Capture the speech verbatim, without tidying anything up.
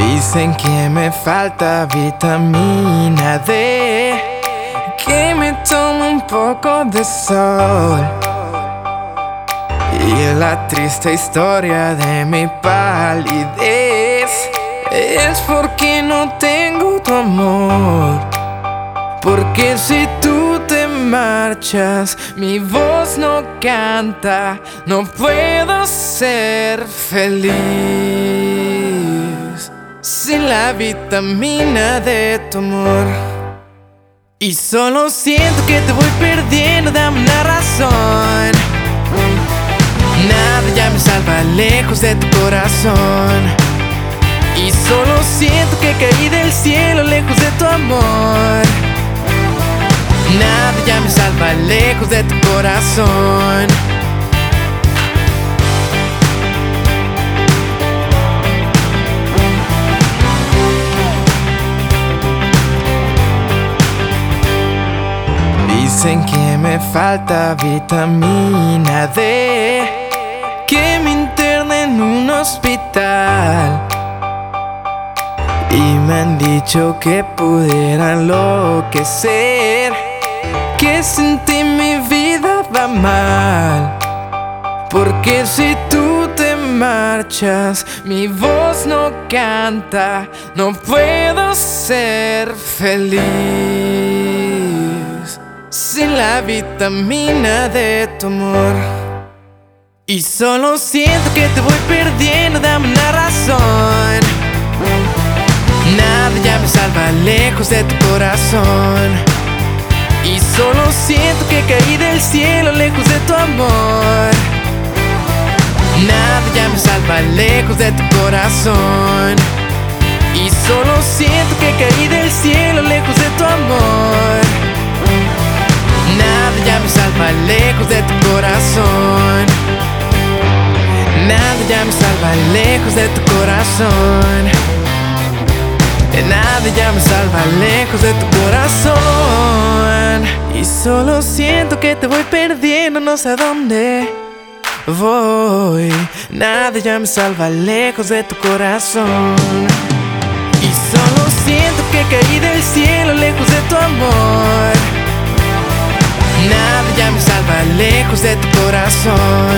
Dicen que me falta vitamina D, que me tomo un poco de sol. Y la triste historia de mi palidez es porque no tengo tu amor. Porque si tú te marchas, mi voz no canta, no puedo ser feliz sin la vitamina de tu amor. Y solo siento que te voy perdiendo, dame una razón. Nada ya me salva lejos de tu corazón. Y solo siento que caí del cielo lejos de tu amor. Nada ya me salva lejos de tu corazón. Dicen que me falta vitamina D, que me interne en un hospital. Y me han dicho que pudiera enloquecer, que sin ti mi vida va mal. Porque si tú te marchas, mi voz no canta, no puedo ser feliz sin la vitamina de tu amor. Y solo siento que te voy perdiendo, dame una razón. Nada ya me salva lejos de tu corazón. Y solo siento que caí del cielo lejos de tu amor. Nada ya me salva lejos de tu corazón. Y solo siento que caí del cielo lejos de tu amor. Nada ya me salva lejos de tu corazón. Nada ya me salva lejos de tu corazón. Nada ya me salva lejos de tu corazón. Y solo siento que te voy perdiendo, no sé a dónde voy. Nada ya me salva lejos de tu corazón. Y solo siento que caí del cielo lejos de tu amor. Nada ya me salva lejos de tu corazón.